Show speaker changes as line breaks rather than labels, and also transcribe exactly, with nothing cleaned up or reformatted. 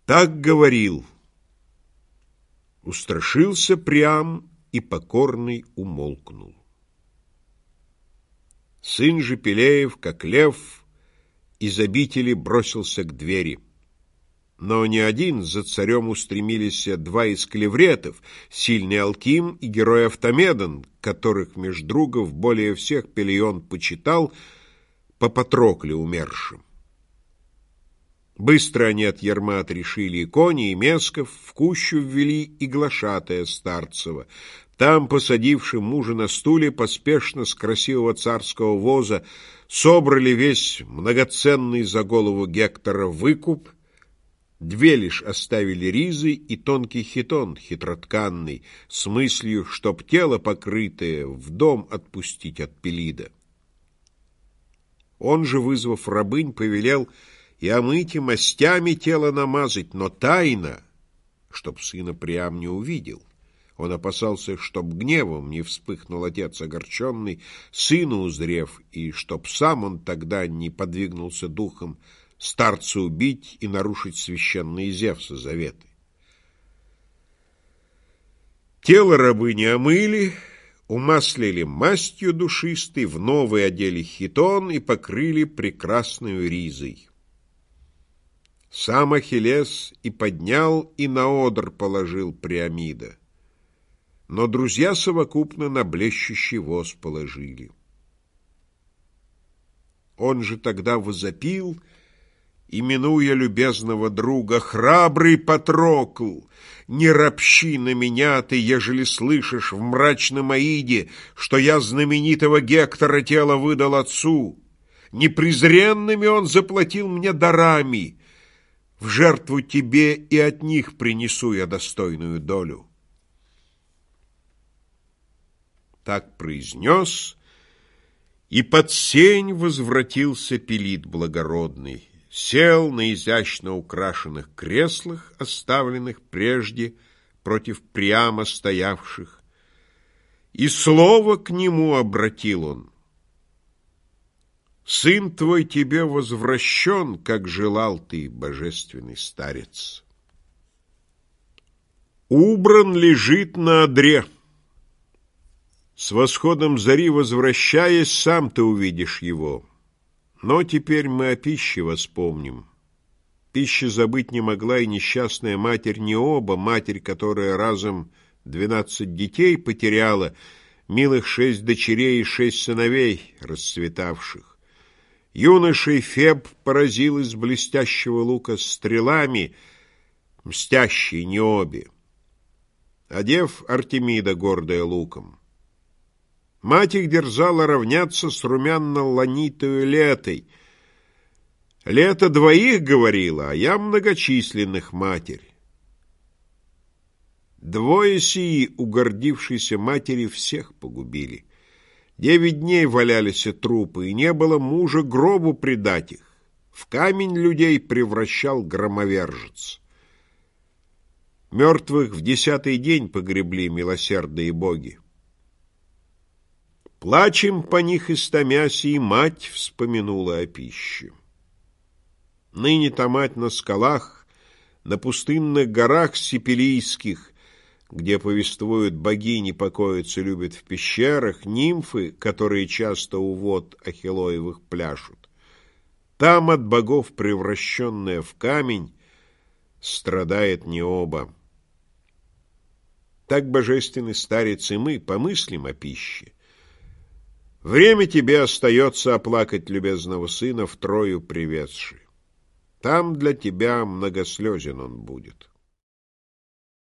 Так говорил. Устрашился Приам, и покорный умолкнул. Сын же Пелеев, как лев, из обители бросился к двери. Но не один, за царем устремились два из клевретов, сильный Алким и герой Автомедон, которых меж другов более всех Пелион почитал по Патрокле умершим. Быстро они от ярма отрешили и кони, и месков, в кущу ввели и глашатая старцева. Там, посадивши мужа на стуле, поспешно с красивого царского воза собрали весь многоценный за голову Гектора выкуп. Две лишь оставили ризы и тонкий хитон хитротканный, с мыслью, чтоб тело покрытое в дом отпустить от Пелида. Он же, вызвав рабынь, повелел и омыть, и мастями тело намазать, но тайно, чтоб сына Приам не увидел. Он опасался, чтоб гневом не вспыхнул отец огорченный, сына узрев, и чтоб сам он тогда не подвигнулся духом старца убить и нарушить священные Зевса заветы. Тело рабыни омыли, умаслили мастью душистой, в новый одели хитон и покрыли прекрасную ризой. Сам Ахиллес и поднял, и на одр положил Приамида. Но друзья совокупно на блещущий воз положили. Он же тогда возопил, именуя любезного друга: «Храбрый Патрокл, не ропщи на меня ты, ежели слышишь в мрачном Аиде, что я знаменитого Гектора тело выдал отцу. Непрезренными он заплатил мне дарами. В жертву тебе и от них принесу я достойную долю». Так произнес, и под сень возвратился Пелид благородный, сел на изящно украшенных креслах, оставленных прежде против Приама стоявших, и слово к нему обратил он: «Сын твой тебе возвращен, как желал ты, божественный старец. Убран лежит на одре. С восходом зари возвращаясь, сам ты увидишь его. Но теперь мы о пище воспомним. Пищи забыть не могла и несчастная матерь Необа, матерь, которая разом двенадцать детей потеряла, милых шесть дочерей и шесть сыновей расцветавших. Юношей Феб поразил из блестящего лука стрелами, мстящей Необе, одев Артемида, гордая луком. Мать их дерзала равняться с румяно-ланитою Летой. Лето двоих говорила, а я многочисленных матерь. Двое сии, угордившейся матери, всех погубили. Девять дней валялись трупы, и не было мужа гробу предать их. В камень людей превращал громовержец. Мертвых в десятый день погребли милосердные боги. Плачем по них истомясь, и мать вспомянула о пище. Ныне-то мать на скалах, на пустынных горах сипилийских, где, повествуют, богини покоиться любят в пещерах, нимфы, которые часто у вод Ахиллоевых пляшут. Там от богов, превращенная в камень, страдает Необа. Так, божественный старец, и мы помыслим о пище. Время тебе остается оплакать любезного сына, втрою привезши. Там для тебя многослезен он будет.